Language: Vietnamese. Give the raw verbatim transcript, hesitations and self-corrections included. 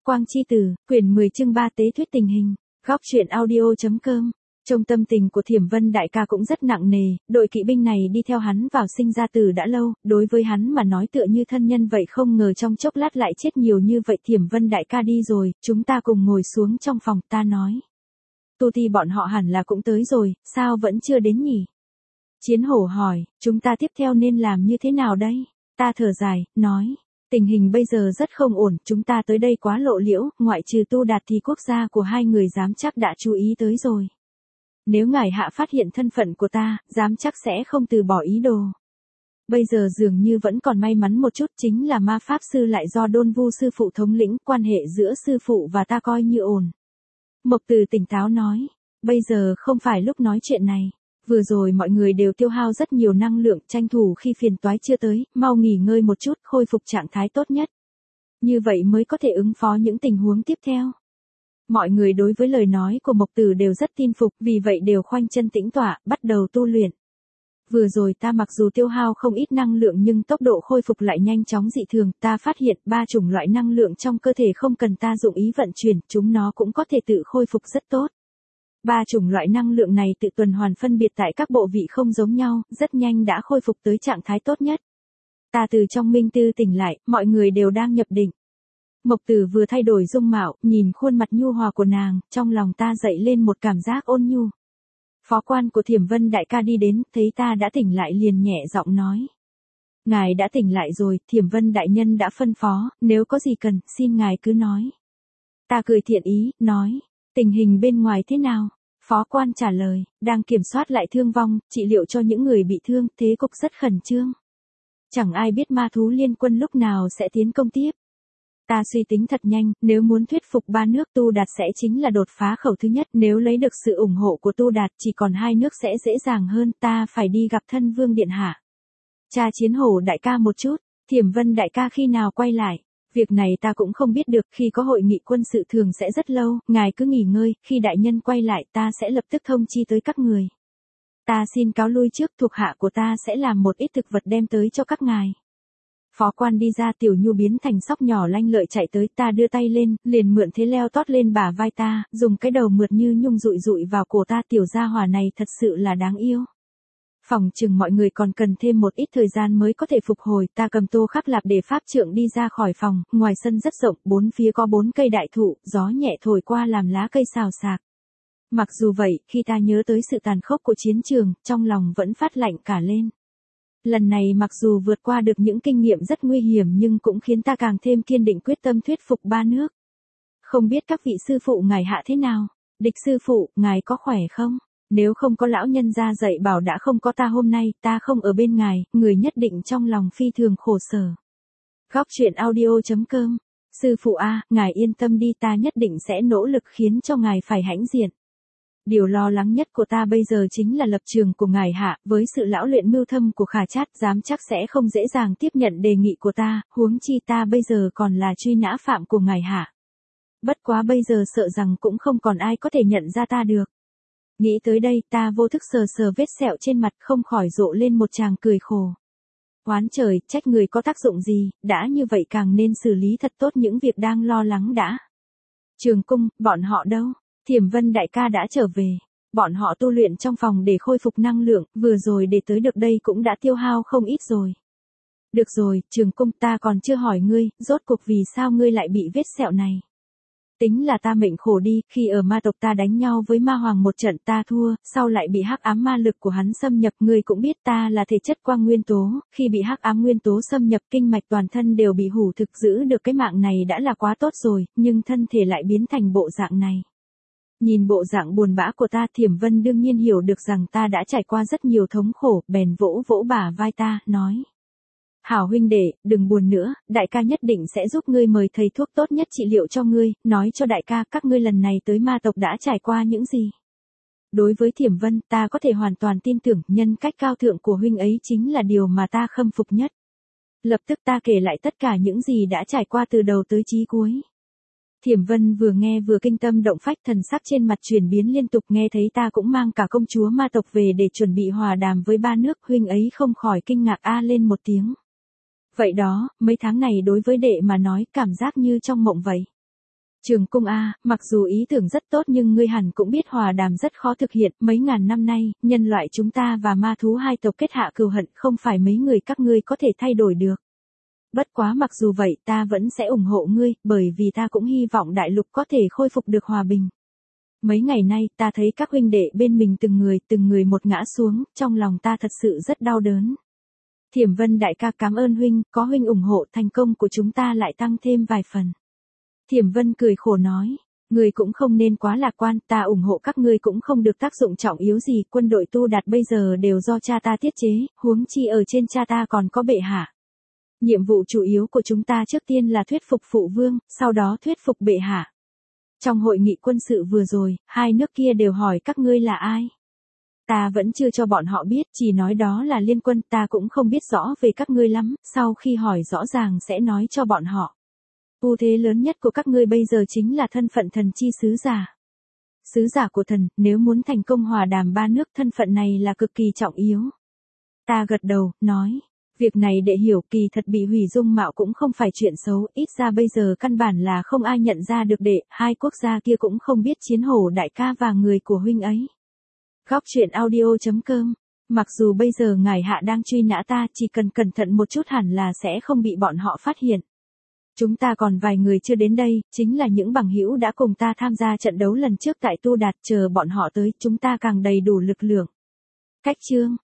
Quang chi tử, quyển mười chương ba tế thuyết tình hình, góc truyện audio.com. Trong tâm tình của Thiểm Vân đại ca cũng rất nặng nề, đội kỵ binh này đi theo hắn vào sinh ra tử đã lâu, đối với hắn mà nói tựa như thân nhân vậy, không ngờ trong chốc lát lại chết nhiều như vậy. Thiểm Vân đại ca đi rồi, chúng ta cùng ngồi xuống trong phòng, ta nói. Tu Ti bọn họ hẳn là cũng tới rồi, sao vẫn chưa đến nhỉ? Chiến Hổ hỏi, chúng ta tiếp theo nên làm như thế nào đây? Ta thở dài, nói. Tình hình bây giờ rất không ổn, chúng ta tới đây quá lộ liễu, ngoại trừ Tu Đạt thì quốc gia của hai người dám chắc đã chú ý tới rồi. Nếu ngài hạ phát hiện thân phận của ta, dám chắc sẽ không từ bỏ ý đồ. Bây giờ dường như vẫn còn may mắn một chút, chính là ma pháp sư lại do Đôn Vu sư phụ thống lĩnh, quan hệ giữa sư phụ và ta coi như ổn. Mộc Từ tỉnh táo nói, bây giờ không phải lúc nói chuyện này. Vừa rồi mọi người đều tiêu hao rất nhiều năng lượng, tranh thủ khi phiền toái chưa tới, mau nghỉ ngơi một chút, khôi phục trạng thái tốt nhất. Như vậy mới có thể ứng phó những tình huống tiếp theo. Mọi người đối với lời nói của Mộc Tử đều rất tin phục, vì vậy đều khoanh chân tĩnh tọa, bắt đầu tu luyện. Vừa rồi ta mặc dù tiêu hao không ít năng lượng nhưng tốc độ khôi phục lại nhanh chóng dị thường, ta phát hiện ba chủng loại năng lượng trong cơ thể không cần ta dụng ý vận chuyển, chúng nó cũng có thể tự khôi phục rất tốt. Ba chủng loại năng lượng này tự tuần hoàn phân biệt tại các bộ vị không giống nhau, rất nhanh đã khôi phục tới trạng thái tốt nhất. Ta từ trong minh tư tỉnh lại, mọi người đều đang nhập định. Mộc Tử vừa thay đổi dung mạo, nhìn khuôn mặt nhu hòa của nàng, trong lòng ta dậy lên một cảm giác ôn nhu. Phó quan của Thiểm Vân đại ca đi đến, thấy ta đã tỉnh lại liền nhẹ giọng nói. Ngài đã tỉnh lại rồi, Thiểm Vân đại nhân đã phân phó, nếu có gì cần, xin ngài cứ nói. Ta cười thiện ý, nói, tình hình bên ngoài thế nào? Phó quan trả lời, đang kiểm soát lại thương vong, trị liệu cho những người bị thương, thế cục rất khẩn trương. Chẳng ai biết ma thú liên quân lúc nào sẽ tiến công tiếp. Ta suy tính thật nhanh, nếu muốn thuyết phục ba nước Tu Đạt sẽ chính là đột phá khẩu thứ nhất, nếu lấy được sự ủng hộ của Tu Đạt chỉ còn hai nước sẽ dễ dàng hơn, ta phải đi gặp thân vương điện hạ. Cha Chiến Hổ đại ca một chút, Thiểm Vân đại ca khi nào quay lại? Việc này ta cũng không biết được, khi có hội nghị quân sự thường sẽ rất lâu, ngài cứ nghỉ ngơi, khi đại nhân quay lại ta sẽ lập tức thông chi tới các người. Ta xin cáo lui trước, thuộc hạ của ta sẽ làm một ít thực vật đem tới cho các ngài. Phó quan đi ra, Tiểu Nhu biến thành sóc nhỏ lanh lợi chạy tới, ta đưa tay lên, liền mượn thế leo tót lên bả vai ta, dùng cái đầu mượt như nhung dụi dụi vào cổ ta. Tiểu gia hỏa này thật sự là đáng yêu. Phòng chừng mọi người còn cần thêm một ít thời gian mới có thể phục hồi. Ta cầm Tô Khắc Lạp để pháp trượng đi ra khỏi phòng, ngoài sân rất rộng, bốn phía có bốn cây đại thụ, gió nhẹ thổi qua làm lá cây xào xạc. Mặc dù vậy, khi ta nhớ tới sự tàn khốc của chiến trường, trong lòng vẫn phát lạnh cả lên. Lần này mặc dù vượt qua được những kinh nghiệm rất nguy hiểm nhưng cũng khiến ta càng thêm kiên định quyết tâm thuyết phục ba nước. Không biết các vị sư phụ ngài hạ thế nào? Địch sư phụ, ngài có khỏe không? Nếu không có lão nhân gia dạy bảo đã không có ta hôm nay, ta không ở bên ngài, người nhất định trong lòng phi thường khổ sở. Góc truyện audio.com. Sư phụ a, ngài yên tâm đi, ta nhất định sẽ nỗ lực khiến cho ngài phải hãnh diện. Điều lo lắng nhất của ta bây giờ chính là lập trường của ngài hạ, với sự lão luyện mưu thâm của Khả Trát, dám chắc sẽ không dễ dàng tiếp nhận đề nghị của ta, huống chi ta bây giờ còn là truy nã phạm của ngài hạ. Bất quá bây giờ sợ rằng cũng không còn ai có thể nhận ra ta được. Nghĩ tới đây, ta vô thức sờ sờ vết sẹo trên mặt, không khỏi rộ lên một tràng cười khổ. Oán trời, trách người có tác dụng gì, đã như vậy càng nên xử lý thật tốt những việc đang lo lắng đã. Trường cung, bọn họ đâu? Thiểm Vân đại ca đã trở về. Bọn họ tu luyện trong phòng để khôi phục năng lượng, vừa rồi để tới được đây cũng đã tiêu hao không ít rồi. Được rồi, Trường cung, ta còn chưa hỏi ngươi, rốt cuộc vì sao ngươi lại bị vết sẹo này? Tính là ta mệnh khổ đi, khi ở ma tộc ta đánh nhau với ma hoàng một trận ta thua, sau lại bị hắc ám ma lực của hắn xâm nhập, ngươi cũng biết ta là thể chất quang nguyên tố, khi bị hắc ám nguyên tố xâm nhập kinh mạch toàn thân đều bị hủ thực, giữ được cái mạng này đã là quá tốt rồi, nhưng thân thể lại biến thành bộ dạng này. Nhìn bộ dạng buồn bã của ta, Thiểm Vân đương nhiên hiểu được rằng ta đã trải qua rất nhiều thống khổ, bèn vỗ vỗ bả vai ta, nói. Hảo huynh đệ, đừng buồn nữa, đại ca nhất định sẽ giúp ngươi mời thầy thuốc tốt nhất trị liệu cho ngươi, nói cho đại ca các ngươi lần này tới ma tộc đã trải qua những gì. Đối với Thiểm Vân, ta có thể hoàn toàn tin tưởng, nhân cách cao thượng của huynh ấy chính là điều mà ta khâm phục nhất. Lập tức ta kể lại tất cả những gì đã trải qua từ đầu tới chí cuối. Thiểm Vân vừa nghe vừa kinh tâm động phách, thần sắc trên mặt chuyển biến liên tục, nghe thấy ta cũng mang cả công chúa ma tộc về để chuẩn bị hòa đàm với ba nước, huynh ấy không khỏi kinh ngạc a lên một tiếng. Vậy đó, mấy tháng này đối với đệ mà nói cảm giác như trong mộng vậy. Trường Cung A, mặc dù ý tưởng rất tốt nhưng ngươi hẳn cũng biết hòa đàm rất khó thực hiện, mấy ngàn năm nay, nhân loại chúng ta và ma thú hai tộc kết hạ cừu hận không phải mấy người các ngươi có thể thay đổi được. Bất quá mặc dù vậy ta vẫn sẽ ủng hộ ngươi, bởi vì ta cũng hy vọng đại lục có thể khôi phục được hòa bình. Mấy ngày nay ta thấy các huynh đệ bên mình từng người từng người một ngã xuống, trong lòng ta thật sự rất đau đớn. Thiểm Vân đại ca cảm ơn huynh, có huynh ủng hộ thành công của chúng ta lại tăng thêm vài phần. Thiểm Vân cười khổ nói, ngươi cũng không nên quá lạc quan, ta ủng hộ các ngươi cũng không được tác dụng trọng yếu gì, quân đội Tu Đạt bây giờ đều do cha ta tiết chế, huống chi ở trên cha ta còn có bệ hạ. Nhiệm vụ chủ yếu của chúng ta trước tiên là thuyết phục phụ vương, sau đó thuyết phục bệ hạ. Trong hội nghị quân sự vừa rồi, hai nước kia đều hỏi các ngươi là ai. Ta vẫn chưa cho bọn họ biết, chỉ nói đó là liên quân, ta cũng không biết rõ về các ngươi lắm, sau khi hỏi rõ ràng sẽ nói cho bọn họ. Ưu thế lớn nhất của các ngươi bây giờ chính là thân phận thần chi sứ giả. Sứ giả của thần, nếu muốn thành công hòa đàm ba nước thân phận này là cực kỳ trọng yếu. Ta gật đầu, nói. Việc này đệ hiểu kỳ thật bị hủy dung mạo cũng không phải chuyện xấu, ít ra bây giờ căn bản là không ai nhận ra được đệ, hai quốc gia kia cũng không biết Chiến Hổ đại ca và người của huynh ấy. Góc truyện audio chấm com. Mặc dù bây giờ ngài hạ đang truy nã ta, chỉ cần cẩn thận một chút hẳn là sẽ không bị bọn họ phát hiện. Chúng ta còn vài người chưa đến đây, chính là những bằng hữu đã cùng ta tham gia trận đấu lần trước tại Tu Đạt, chờ bọn họ tới, chúng ta càng đầy đủ lực lượng. Cách chương